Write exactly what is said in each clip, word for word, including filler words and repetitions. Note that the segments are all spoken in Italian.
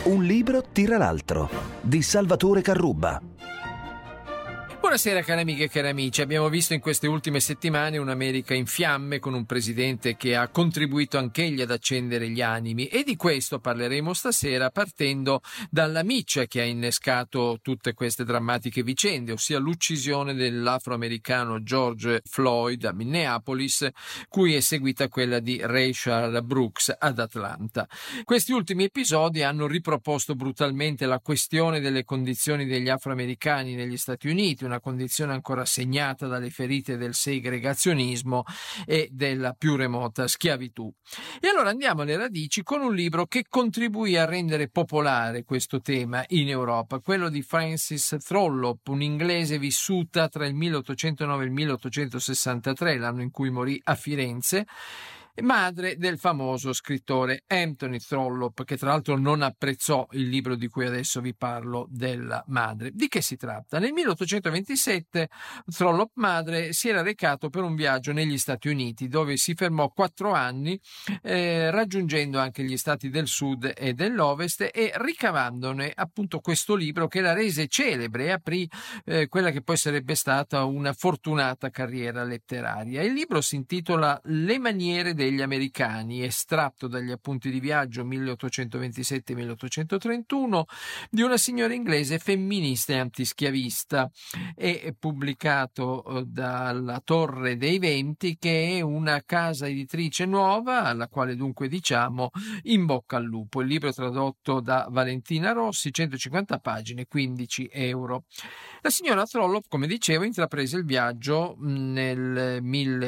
Un libro tira l'altro di Salvatore Carrubba. Buonasera cari amiche e cari amici, abbiamo visto in queste ultime settimane un'America in fiamme con un presidente che ha contribuito anch'egli ad accendere gli animi e di questo parleremo stasera partendo dalla miccia che ha innescato tutte queste drammatiche vicende, ossia l'uccisione dell'afroamericano George Floyd a Minneapolis, cui è seguita quella di Rayshard Brooks ad Atlanta. Questi ultimi episodi hanno riproposto brutalmente la questione delle condizioni degli afroamericani negli Stati Uniti, una condizione ancora segnata dalle ferite del segregazionismo e della più remota schiavitù. E allora andiamo alle radici con un libro che contribuì a rendere popolare questo tema in Europa, quello di Frances Trollope, un'inglese vissuta tra il milleottocentonove e il milleottocentosessantatré, l'anno in cui morì a Firenze, madre del famoso scrittore Anthony Trollope, che tra l'altro non apprezzò il libro di cui adesso vi parlo della madre. Di che si tratta? Nel milleottocentoventisette Trollope madre si era recato per un viaggio negli Stati Uniti, dove si fermò quattro anni, eh, raggiungendo anche gli stati del sud e dell'ovest e ricavandone appunto questo libro che la rese celebre e aprì eh, quella che poi sarebbe stata una fortunata carriera letteraria. Il libro si intitola Le maniere dei degli americani, estratto dagli appunti di viaggio milleottocentoventisette milleottocentotrentuno di una signora inglese femminista e antischiavista, e pubblicato dalla Torre dei Venti, che è una casa editrice nuova alla quale dunque diciamo in bocca al lupo. Il libro è tradotto da Valentina Rossi, centocinquanta pagine, quindici euro. La signora Trollope, come dicevo, intraprese il viaggio nel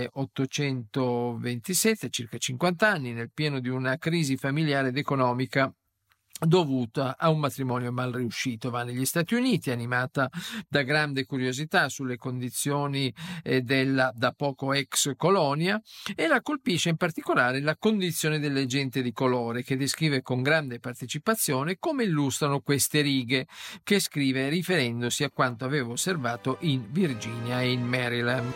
milleottocentoventisette, circa cinquanta anni, nel pieno di una crisi familiare ed economica dovuta a un matrimonio mal riuscito. Va negli Stati Uniti, animata da grande curiosità sulle condizioni eh, della da poco ex colonia, e la colpisce in particolare la condizione delle gente di colore, che descrive con grande partecipazione come illustrano queste righe, che scrive riferendosi a quanto aveva osservato in Virginia e in Maryland.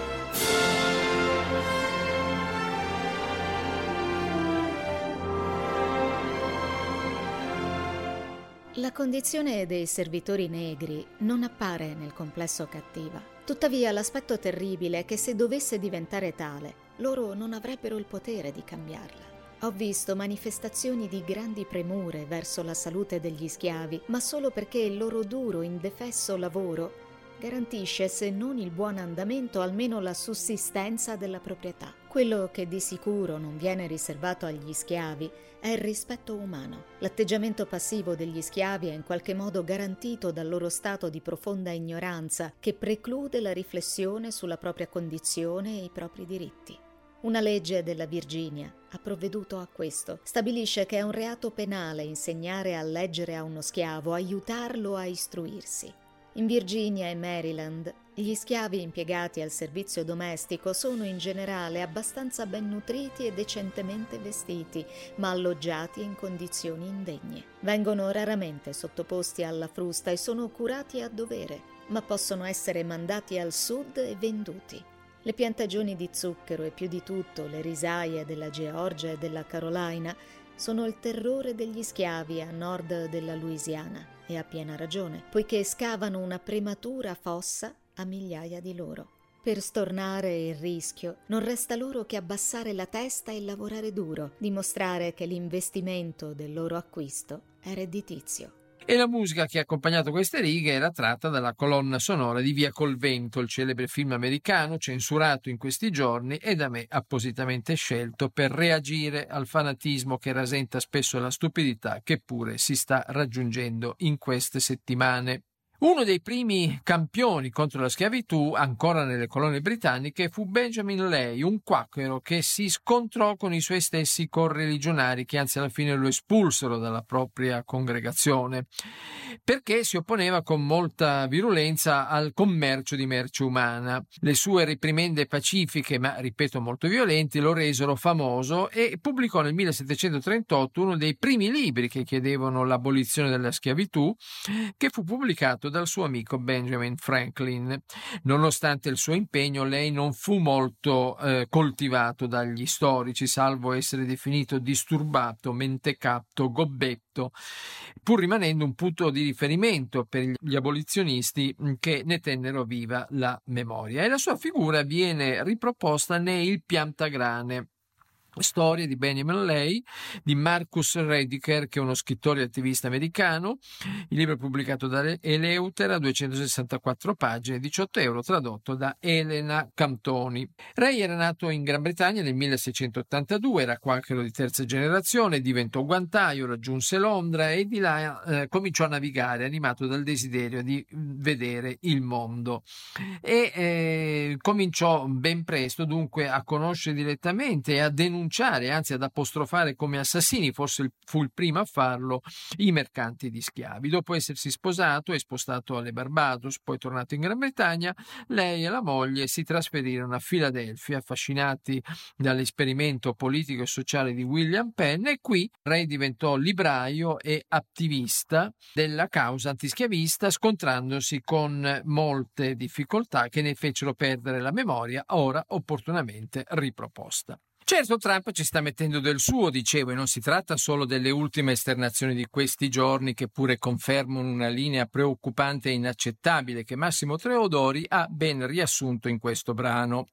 La condizione dei servitori negri non appare nel complesso cattiva. Tuttavia l'aspetto terribile è che se dovesse diventare tale, loro non avrebbero il potere di cambiarla. Ho visto manifestazioni di grandi premure verso la salute degli schiavi, ma solo perché il loro duro, indefesso lavoro garantisce, se non il buon andamento, almeno la sussistenza della proprietà. Quello che di sicuro non viene riservato agli schiavi è il rispetto umano. L'atteggiamento passivo degli schiavi è in qualche modo garantito dal loro stato di profonda ignoranza, che preclude la riflessione sulla propria condizione e i propri diritti. Una legge della Virginia ha provveduto a questo. Stabilisce che è un reato penale insegnare a leggere a uno schiavo, aiutarlo a istruirsi. In Virginia e Maryland, gli schiavi impiegati al servizio domestico sono in generale abbastanza ben nutriti e decentemente vestiti, ma alloggiati in condizioni indegne. Vengono raramente sottoposti alla frusta e sono curati a dovere, ma possono essere mandati al sud e venduti. Le piantagioni di zucchero e più di tutto le risaie della Georgia e della Carolina sono il terrore degli schiavi a nord della Louisiana, e a piena ragione, poiché scavano una prematura fossa a migliaia di loro. Per stornare il rischio non resta loro che abbassare la testa e lavorare duro, dimostrare che l'investimento del loro acquisto è redditizio. E la musica che ha accompagnato queste righe era tratta dalla colonna sonora di Via col vento, il celebre film americano censurato in questi giorni e da me appositamente scelto per reagire al fanatismo che rasenta spesso la stupidità che pure si sta raggiungendo in queste settimane. Uno dei primi campioni contro la schiavitù, ancora nelle colonie britanniche, fu Benjamin Lay, un quacchero che si scontrò con i suoi stessi correligionari, che anzi alla fine lo espulsero dalla propria congregazione, perché si opponeva con molta virulenza al commercio di merce umana. Le sue reprimende pacifiche, ma ripeto molto violenti, lo resero famoso e pubblicò nel millesettecentotrentotto uno dei primi libri che chiedevano l'abolizione della schiavitù, che fu pubblicato appunto dal suo amico Benjamin Franklin. Nonostante il suo impegno, lei non fu molto eh, coltivato dagli storici, salvo essere definito disturbato, mentecatto, gobbetto, pur rimanendo un punto di riferimento per gli abolizionisti che ne tennero viva la memoria. E la sua figura viene riproposta nei Il Piantagrane, storie di Benjamin Lay, di Marcus Rediker, che è uno scrittore e attivista americano. Il libro è pubblicato da Eleutera, duecentosessantaquattro pagine, diciotto euro, tradotto da Elena Cantoni. Ray era nato in Gran Bretagna nel milleseicentottantadue, era quacchero di terza generazione, diventò guantaio, raggiunse Londra e di là eh, cominciò a navigare, animato dal desiderio di vedere il mondo. E eh, cominciò ben presto dunque a conoscere direttamente e a denunciare, anzi ad apostrofare come assassini, forse fu il primo a farlo, i mercanti di schiavi. Dopo essersi sposato e spostato alle Barbados, poi tornato in Gran Bretagna, lei e la moglie si trasferirono a Filadelfia, affascinati dall'esperimento politico e sociale di William Penn, e qui Ray diventò libraio e attivista della causa antischiavista, scontrandosi con molte difficoltà che ne fecero perdere la memoria, ora opportunamente riproposta. Certo, Trump ci sta mettendo del suo, dicevo, e non si tratta solo delle ultime esternazioni di questi giorni, che pure confermano una linea preoccupante e inaccettabile che Massimo Teodori ha ben riassunto in questo brano.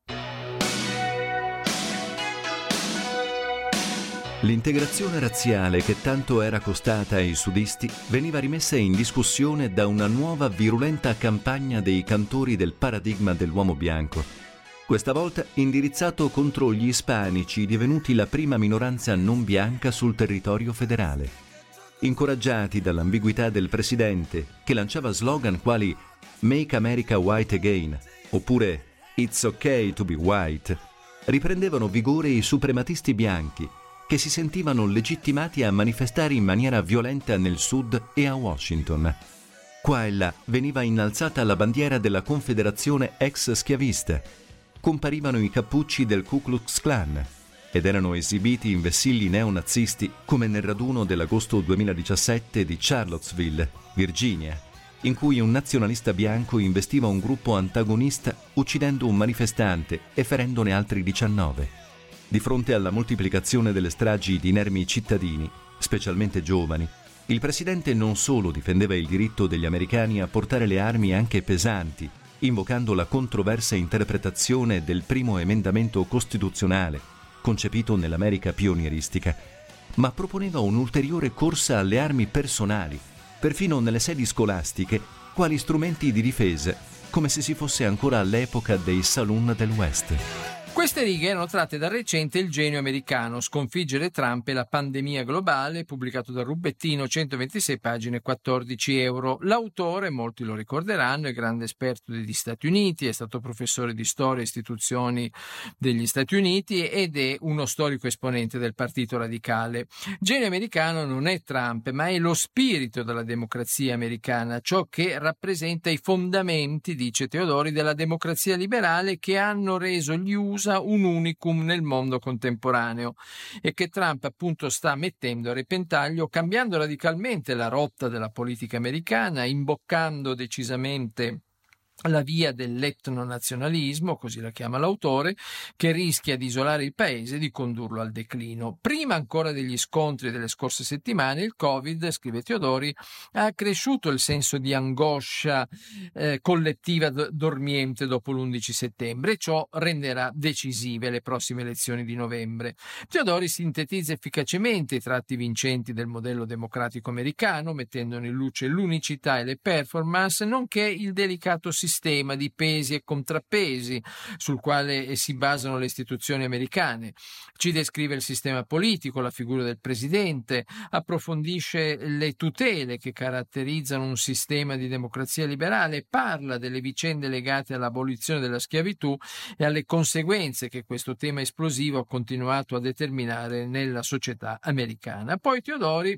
L'integrazione razziale che tanto era costata ai sudisti veniva rimessa in discussione da una nuova virulenta campagna dei cantori del paradigma dell'uomo bianco, questa volta indirizzato contro gli ispanici, divenuti la prima minoranza non bianca sul territorio federale. Incoraggiati dall'ambiguità del presidente, che lanciava slogan quali "Make America White Again" oppure "It's okay to be white", riprendevano vigore i suprematisti bianchi, che si sentivano legittimati a manifestare in maniera violenta nel sud e a Washington. Qua e là veniva innalzata la bandiera della Confederazione ex schiavista, comparivano i cappucci del Ku Klux Klan ed erano esibiti in vessilli neonazisti, come nel raduno dell'agosto duemiladiciassette di Charlottesville, Virginia, in cui un nazionalista bianco investiva un gruppo antagonista uccidendo un manifestante e ferendone altri diciannove. Di fronte alla moltiplicazione delle stragi di inermi cittadini, specialmente giovani, il presidente non solo difendeva il diritto degli americani a portare le armi anche pesanti, invocando la controversa interpretazione del primo emendamento costituzionale, concepito nell'America pionieristica, ma proponeva un'ulteriore corsa alle armi personali, perfino nelle sedi scolastiche, quali strumenti di difesa, come se si fosse ancora all'epoca dei saloon del West. Queste righe erano tratte dal recente Il genio americano, sconfiggere Trump e la pandemia globale, pubblicato da Rubettino, centoventisei pagine, quattordici euro. L'autore, molti lo ricorderanno, è grande esperto degli Stati Uniti, è stato professore di storia e istituzioni degli Stati Uniti ed è uno storico esponente del Partito Radicale. Genio americano non è Trump, ma è lo spirito della democrazia americana, ciò che rappresenta i fondamenti, dice Teodori, della democrazia liberale, che hanno reso gli U S A un unicum nel mondo contemporaneo e che Trump appunto sta mettendo a repentaglio, cambiando radicalmente la rotta della politica americana, imboccando decisamente la via dell'etnonazionalismo, così la chiama l'autore, che rischia di isolare il paese e di condurlo al declino. Prima ancora degli scontri delle scorse settimane, il Covid, scrive Teodori, ha accresciuto il senso di angoscia eh, collettiva d- dormiente dopo l'undici settembre, e ciò renderà decisive le prossime elezioni di novembre. Teodori sintetizza efficacemente i tratti vincenti del modello democratico americano, mettendo in luce l'unicità e le performance, nonché il delicato sistema sistema di pesi e contrappesi sul quale si basano le istituzioni americane. Ci descrive il sistema politico, la figura del presidente, approfondisce le tutele che caratterizzano un sistema di democrazia liberale, parla delle vicende legate all'abolizione della schiavitù e alle conseguenze che questo tema esplosivo ha continuato a determinare nella società americana. Poi Teodori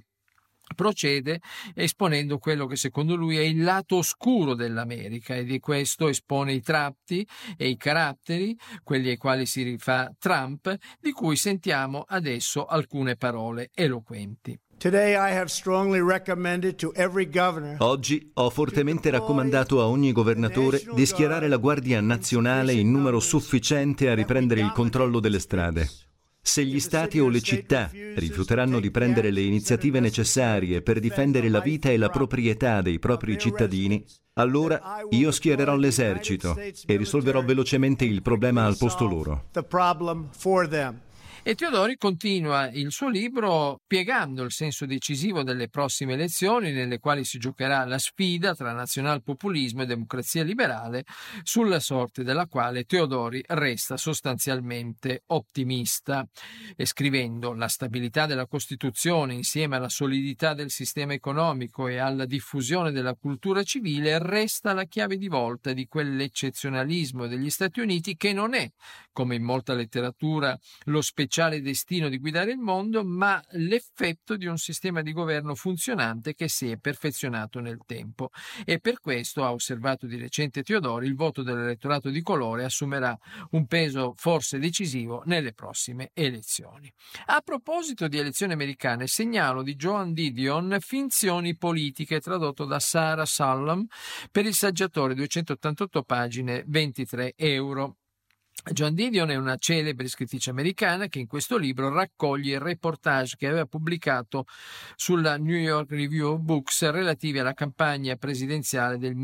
procede esponendo quello che secondo lui è il lato oscuro dell'America, e di questo espone i tratti e i caratteri, quelli ai quali si rifà Trump, di cui sentiamo adesso alcune parole eloquenti. Oggi ho fortemente raccomandato a ogni governatore di schierare la Guardia Nazionale in numero sufficiente a riprendere il controllo delle strade. Se gli stati o le città rifiuteranno di prendere le iniziative necessarie per difendere la vita e la proprietà dei propri cittadini, allora io schiererò l'esercito e risolverò velocemente il problema al posto loro. E Teodori continua il suo libro piegando il senso decisivo delle prossime elezioni, nelle quali si giocherà la sfida tra nazionalpopulismo e democrazia liberale, sulla sorte della quale Teodori resta sostanzialmente ottimista, e scrivendo: la stabilità della Costituzione insieme alla solidità del sistema economico e alla diffusione della cultura civile resta la chiave di volta di quell'eccezionalismo degli Stati Uniti che non è, come in molta letteratura, lo speciale destino di guidare il mondo, ma l'effetto di un sistema di governo funzionante che si è perfezionato nel tempo. E per questo, ha osservato di recente Teodori, il voto dell'elettorato di colore assumerà un peso forse decisivo nelle prossime elezioni. A proposito di elezioni americane, segnalo di Joan Didion Finzioni politiche, tradotto da Sarah Sallam per il Saggiatore, duecentottantotto pagine, ventitré euro. Joan Didion è una celebre scrittrice americana che in questo libro raccoglie il reportage che aveva pubblicato sulla New York Review of Books relativi alla campagna presidenziale del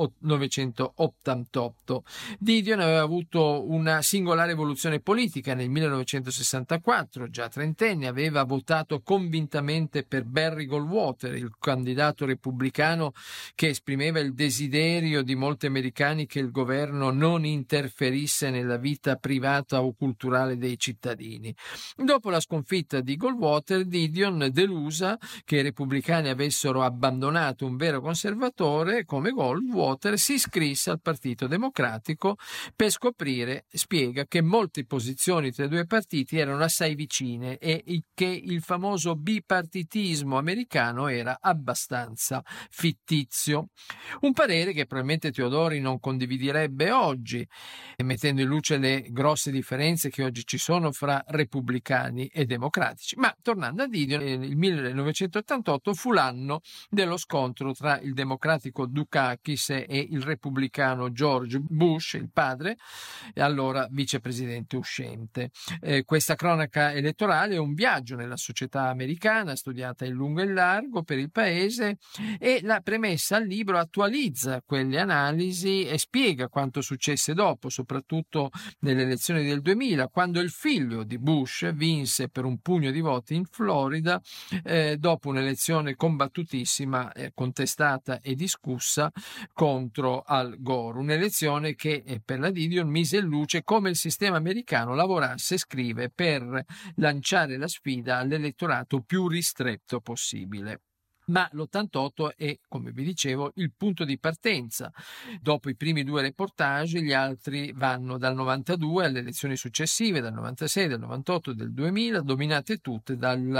millenovecentottantotto. Didion aveva avuto una singolare evoluzione politica. Nel millenovecentosessantaquattro, già trentenne, aveva votato convintamente per Barry Goldwater, il candidato repubblicano che esprimeva il desiderio di molti americani che il governo non interferisse nella vita privata o culturale dei cittadini. Dopo la sconfitta di Goldwater, Didion, delusa che i repubblicani avessero abbandonato un vero conservatore come Goldwater, si iscrisse al Partito Democratico per scoprire, spiega, che molte posizioni tra i due partiti erano assai vicine e che il famoso bipartitismo americano era abbastanza fittizio. Un parere che probabilmente Teodori non condividerebbe oggi, mettendo in luce le grosse differenze che oggi ci sono fra repubblicani e democratici. Ma tornando a Didion, il millenovecentottantotto fu l'anno dello scontro tra il democratico Dukakis e il repubblicano George Bush, il padre, allora vicepresidente uscente. Eh, questa cronaca elettorale è un viaggio nella società americana, studiata in lungo e in largo per il paese, e la premessa al libro attualizza quelle analisi e spiega quanto successe dopo, soprattutto nelle elezioni del duemila, quando il figlio di Bush vinse per un pugno di voti in Florida, eh, dopo un'elezione combattutissima, eh, contestata e discussa contro Al Gore. Un'elezione che eh, per la Didion mise in luce come il sistema americano lavorasse, scrive, per lanciare la sfida all'elettorato più ristretto possibile. Ma l'ottantotto è, come vi dicevo, il punto di partenza. Dopo i primi due reportage, gli altri vanno dal novantadue alle elezioni successive, dal novantasei, del novantotto e del duemila, dominate tutte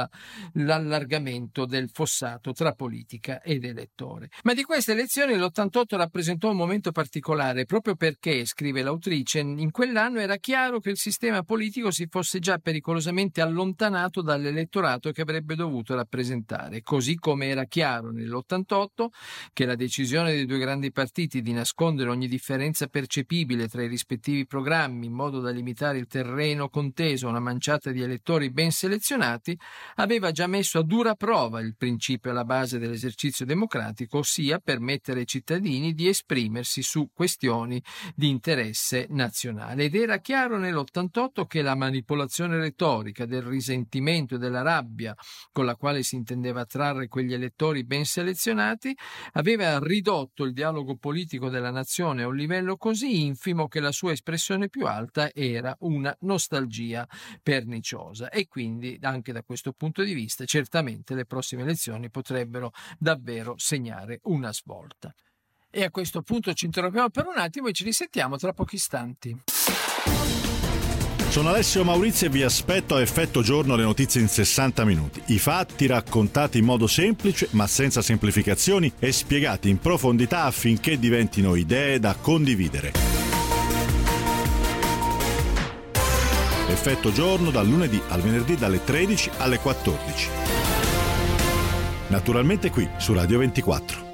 dall'allargamento del fossato tra politica ed elettore. Ma di queste elezioni l'ottantotto rappresentò un momento particolare, proprio perché, scrive l'autrice, in quell'anno era chiaro che il sistema politico si fosse già pericolosamente allontanato dall'elettorato che avrebbe dovuto rappresentare, così come era chiaro nell'ottantotto che la decisione dei due grandi partiti di nascondere ogni differenza percepibile tra i rispettivi programmi in modo da limitare il terreno conteso a una manciata di elettori ben selezionati aveva già messo a dura prova il principio alla base dell'esercizio democratico, ossia permettere ai cittadini di esprimersi su questioni di interesse nazionale. Ed era chiaro nell'ottantotto che la manipolazione retorica del risentimento e della rabbia con la quale si intendeva attrarre quegli elettori ben selezionati aveva ridotto il dialogo politico della nazione a un livello così infimo che la sua espressione più alta era una nostalgia perniciosa. E quindi anche da questo punto di vista certamente le prossime elezioni potrebbero davvero segnare una svolta. E a questo punto ci interrompiamo per un attimo e ci risentiamo tra pochi istanti. Sono Alessio Maurizio e vi aspetto a Effetto Giorno, le notizie in sessanta minuti. I fatti raccontati in modo semplice ma senza semplificazioni e spiegati in profondità affinché diventino idee da condividere. Effetto Giorno dal lunedì al venerdì dalle tredici alle quattordici. naturalmente qui su Radio ventiquattro.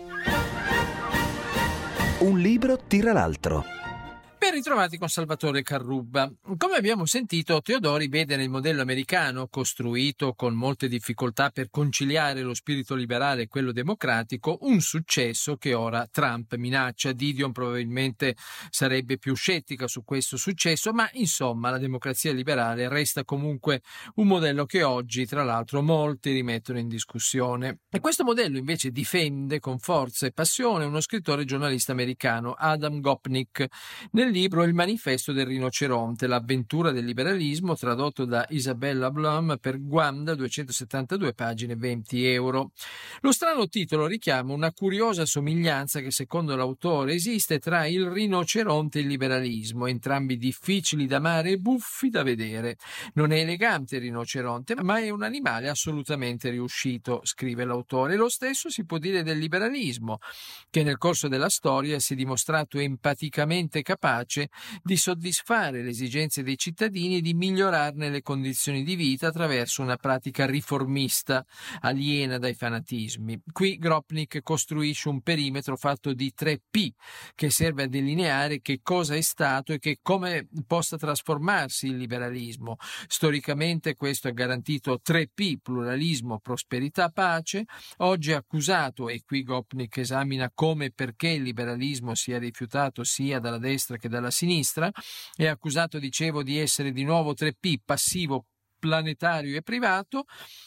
Un libro tira l'altro. Ben ritrovati con Salvatore Carrubba. Come abbiamo sentito, Teodori vede nel modello americano, costruito con molte difficoltà per conciliare lo spirito liberale e quello democratico, un successo che ora Trump minaccia. Didion probabilmente sarebbe più scettica su questo successo, ma insomma la democrazia liberale resta comunque un modello che oggi, tra l'altro, molti rimettono in discussione. E questo modello invece difende con forza e passione uno scrittore e giornalista americano, Adam Gopnik, nel libro Il manifesto del rinoceronte, l'avventura del liberalismo, tradotto da Isabella Blum per Guanda, duecentosettantadue pagine, venti euro. Lo strano titolo richiama una curiosa somiglianza che secondo l'autore esiste tra il rinoceronte e il liberalismo, entrambi difficili da amare e buffi da vedere. Non è elegante il rinoceronte, ma è un animale assolutamente riuscito, scrive l'autore. Lo stesso si può dire del liberalismo, che nel corso della storia si è dimostrato empaticamente capace di soddisfare le esigenze dei cittadini e di migliorarne le condizioni di vita attraverso una pratica riformista aliena dai fanatismi. Qui Gopnik costruisce un perimetro fatto di tre P che serve a delineare che cosa è stato e che come possa trasformarsi il liberalismo. Storicamente questo ha garantito tre P: pluralismo, prosperità, pace. Oggi è accusato, e qui Gopnik esamina come e perché il liberalismo sia rifiutato sia dalla destra che dalla sinistra, è accusato, dicevo, di essere di nuovo tre P: passivo, planetario e privato,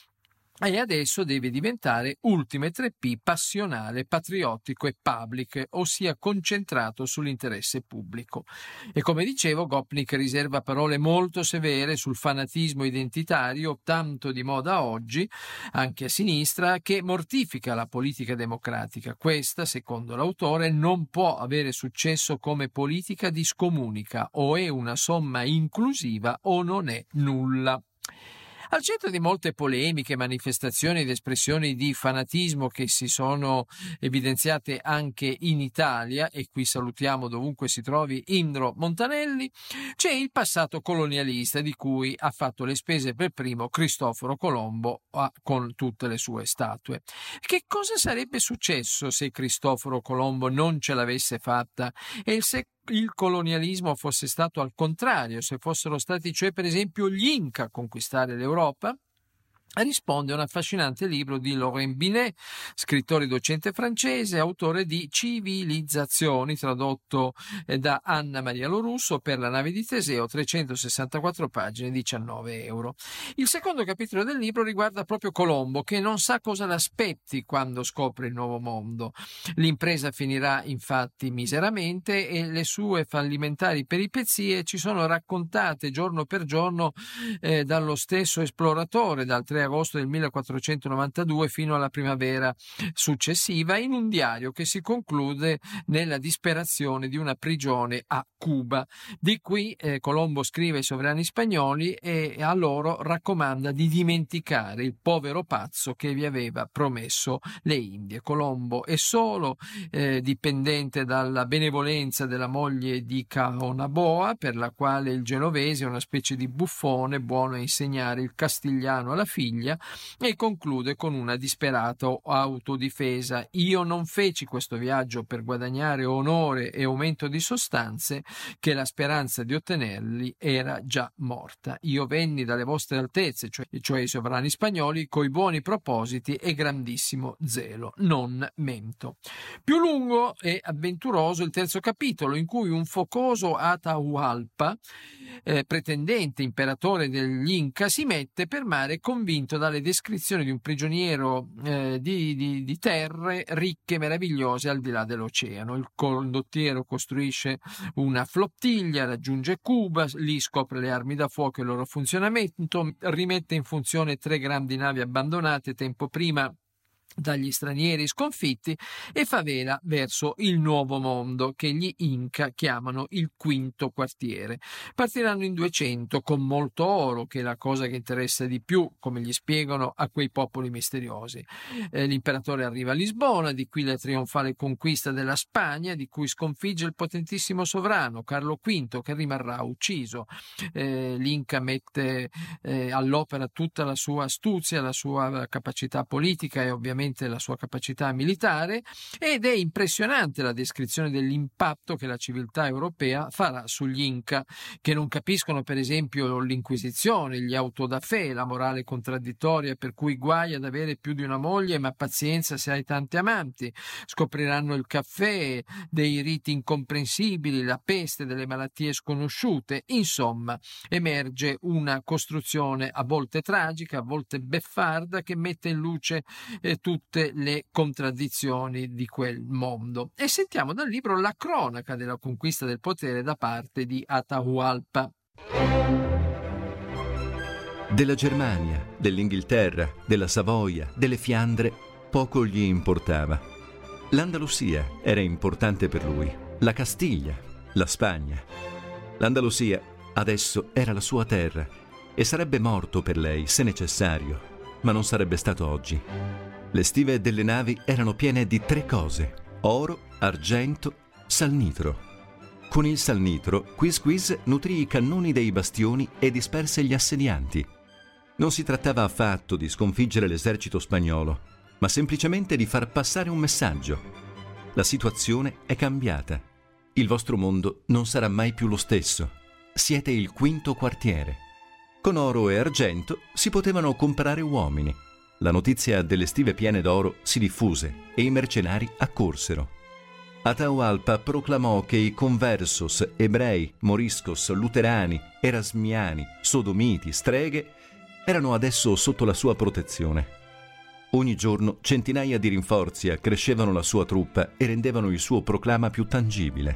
e adesso deve diventare ultime tre P: passionale, patriottico e public, ossia concentrato sull'interesse pubblico. E come dicevo, Gopnik riserva parole molto severe sul fanatismo identitario, tanto di moda oggi, anche a sinistra, che mortifica la politica democratica. Questa, secondo l'autore, non può avere successo come politica discomunica: o è una somma inclusiva o non è nulla. Al centro di molte polemiche, manifestazioni ed espressioni di fanatismo che si sono evidenziate anche in Italia, e qui salutiamo dovunque si trovi Indro Montanelli, c'è il passato colonialista di cui ha fatto le spese per primo Cristoforo Colombo con tutte le sue statue. Che cosa sarebbe successo se Cristoforo Colombo non ce l'avesse fatta e se il colonialismo fosse stato al contrario, se fossero stati cioè per esempio gli Inca a conquistare l'Europa? Risponde un affascinante libro di Laurent Binet, scrittore e docente francese, autore di Civilizzazioni, tradotto da Anna Maria Lorusso per La nave di Teseo, trecentosessantaquattro pagine, diciannove euro. Il secondo capitolo del libro riguarda proprio Colombo, che non sa cosa l'aspetti quando scopre il nuovo mondo. L'impresa finirà infatti miseramente e le sue fallimentari peripezie ci sono raccontate giorno per giorno eh, dallo stesso esploratore, dal tre agosto del millequattrocentonovantadue fino alla primavera successiva, in un diario che si conclude nella disperazione di una prigione a Cuba. Di qui eh, Colombo scrive ai sovrani spagnoli e a loro raccomanda di dimenticare il povero pazzo che vi aveva promesso le Indie. Colombo è solo, eh, dipendente dalla benevolenza della moglie di Caonaboa, per la quale il genovese è una specie di buffone buono a insegnare il castigliano alla figlia, e conclude con una disperata autodifesa: io non feci questo viaggio per guadagnare onore e aumento di sostanze, che la speranza di ottenerli era già morta. Io venni dalle vostre altezze, cioè, cioè i sovrani spagnoli, coi buoni propositi e grandissimo zelo. Non mento. Più lungo e avventuroso il terzo capitolo, in cui un focoso Atahualpa, eh, pretendente imperatore degli Inca, si mette per mare convinto dalle descrizioni di un prigioniero eh, di, di, di terre ricche e meravigliose al di là dell'oceano. Il condottiero costruisce una flottiglia, raggiunge Cuba, lì scopre le armi da fuoco e il loro funzionamento, rimette in funzione tre grandi navi abbandonate tempo prima dagli stranieri sconfitti e fa vela verso il nuovo mondo che gli Inca chiamano il quinto quartiere. Partiranno in duecento con molto oro, che è la cosa che interessa di più, come gli spiegano, a quei popoli misteriosi. Eh, l'imperatore arriva a Lisbona, di qui la trionfale conquista della Spagna, di cui sconfigge il potentissimo sovrano Carlo V, che rimarrà ucciso. Eh, L'Inca mette eh, all'opera tutta la sua astuzia, la sua capacità politica e ovviamente ovviamente la sua capacità militare, ed è impressionante la descrizione dell'impatto che la civiltà europea farà sugli Inca, che non capiscono per esempio l'Inquisizione, gli autodafè, la morale contraddittoria per cui guai ad avere più di una moglie, ma pazienza se hai tanti amanti. Scopriranno il caffè, dei riti incomprensibili, la peste, delle malattie sconosciute. Insomma, emerge una costruzione a volte tragica, a volte beffarda, che mette in luce eh, tutte le contraddizioni di quel mondo. E sentiamo dal libro la cronaca della conquista del potere da parte di Atahualpa. Della Germania, dell'Inghilterra, della Savoia, delle Fiandre poco gli importava. L'Andalusia era importante per lui, la Castiglia, la Spagna. L'Andalusia adesso era la sua terra e sarebbe morto per lei se necessario, ma non sarebbe stato oggi. Le stive delle navi erano piene di tre cose: oro, argento, salnitro. Con il salnitro, Quisquis nutrì i cannoni dei bastioni e disperse gli assedianti. Non si trattava affatto di sconfiggere l'esercito spagnolo, ma semplicemente di far passare un messaggio. La situazione è cambiata. Il vostro mondo non sarà mai più lo stesso. Siete il quinto quartiere. Con oro e argento si potevano comprare uomini. La notizia delle stive piene d'oro si diffuse e i mercenari accorsero. Atahualpa proclamò che i conversos, ebrei, moriscos, luterani, erasmiani, sodomiti, streghe erano adesso sotto la sua protezione. Ogni giorno centinaia di rinforzi accrescevano la sua truppa e rendevano il suo proclama più tangibile.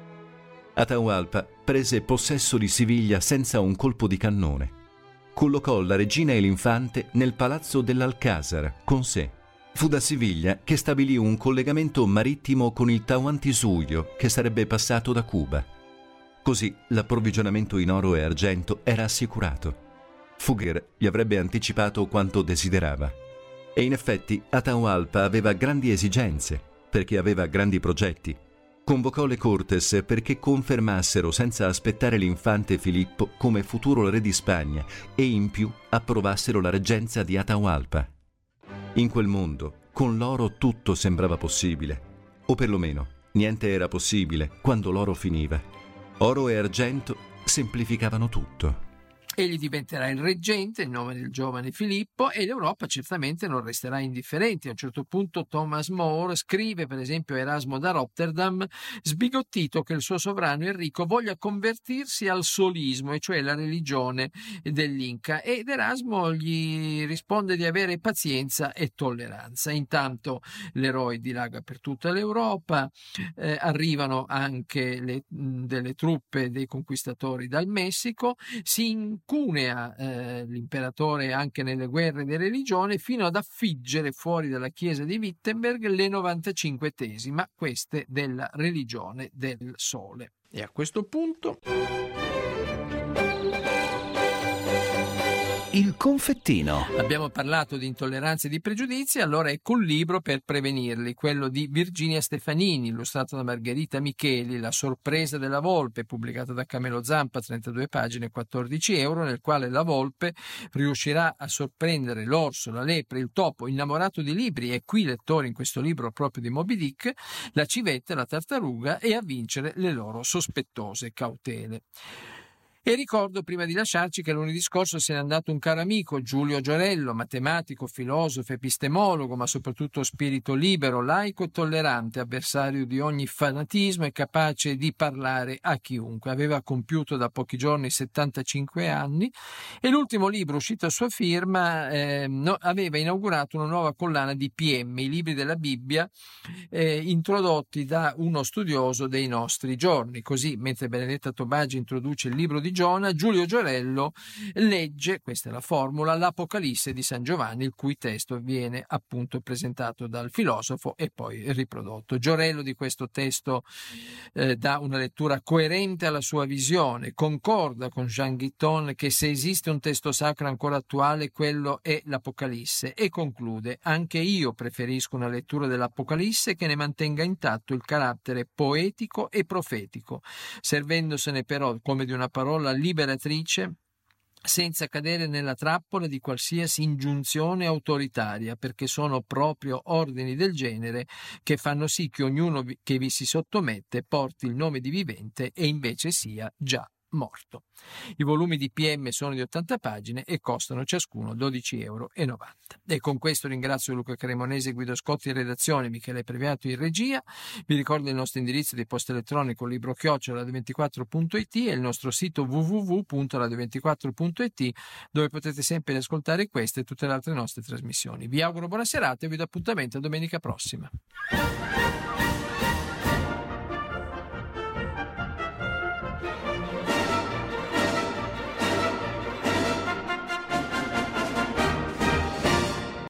Atahualpa prese possesso di Siviglia senza un colpo di cannone. Collocò la regina e l'infante nel palazzo dell'Alcázar con sé. Fu da Siviglia che stabilì un collegamento marittimo con il Tahuantinsuyo, che sarebbe passato da Cuba. Così l'approvvigionamento in oro e argento era assicurato. Fugger gli avrebbe anticipato quanto desiderava. E in effetti Atahualpa aveva grandi esigenze, perché aveva grandi progetti. Convocò le Cortes perché confermassero senza aspettare l'infante Filippo come futuro re di Spagna e in più approvassero la reggenza di Atahualpa. In quel mondo, con l'oro tutto sembrava possibile, o perlomeno niente era possibile quando l'oro finiva. Oro e argento semplificavano tutto. Egli diventerà il reggente in nome del giovane Filippo e l'Europa certamente non resterà indifferente. A un certo punto Thomas More scrive, per esempio, a Erasmo da Rotterdam, sbigottito che il suo sovrano Enrico voglia convertirsi al solismo, e cioè la religione dell'Inca, ed Erasmo gli risponde di avere pazienza e tolleranza. Intanto l'eroe dilaga per tutta l'Europa, eh, arrivano anche le, delle truppe dei conquistatori dal Messico, si cunea eh, l'imperatore anche nelle guerre di religione, fino ad affiggere fuori dalla chiesa di Wittenberg le novantacinque tesi, ma queste della religione del sole. E a questo punto il confettino. Abbiamo parlato di intolleranze e di pregiudizi, allora ecco un libro per prevenirli, quello di Virginia Stefanini, illustrato da Margherita Micheli, La sorpresa della volpe, pubblicato da Camelo Zampa, trentadue pagine, quattordici euro, nel quale la volpe riuscirà a sorprendere l'orso, la lepre, il topo, innamorato di libri, e qui lettori in questo libro proprio di Moby Dick, la civetta e la tartaruga, e a vincere le loro sospettose cautele. E ricordo prima di lasciarci che lunedì scorso se n'è andato un caro amico, Giulio Giorello, matematico, filosofo, epistemologo, ma soprattutto spirito libero, laico e tollerante, avversario di ogni fanatismo e capace di parlare a chiunque. Aveva compiuto da pochi giorni settantacinque anni e l'ultimo libro uscito a sua firma eh, no, aveva inaugurato una nuova collana di P M, i libri della Bibbia eh, introdotti da uno studioso dei nostri giorni. Così, mentre Benedetta Tobagi introduce il libro di Giona, Giulio Giorello legge, questa è la formula, l'Apocalisse di San Giovanni, il cui testo viene appunto presentato dal filosofo e poi riprodotto. Giorello di questo testo eh, dà una lettura coerente alla sua visione, concorda con Jean Guitton che se esiste un testo sacro ancora attuale quello è l'Apocalisse, e conclude: anche io preferisco una lettura dell'Apocalisse che ne mantenga intatto il carattere poetico e profetico, servendosene però come di una parola liberatrice senza cadere nella trappola di qualsiasi ingiunzione autoritaria, perché sono proprio ordini del genere che fanno sì che ognuno che vi si sottomette porti il nome di vivente e invece sia già morto. I volumi di P M sono di ottanta pagine e costano ciascuno dodici euro e novanta. E con questo ringrazio Luca Cremonese, Guido Scotti in redazione, Michele Previato in regia. Vi ricordo il nostro indirizzo di posta elettronico libro chiocciola radio ventiquattro punto it e il nostro sito w w w punto radio ventiquattro punto it, dove potete sempre ascoltare queste e tutte le altre nostre trasmissioni. Vi auguro buona serata e vi do appuntamento a domenica prossima.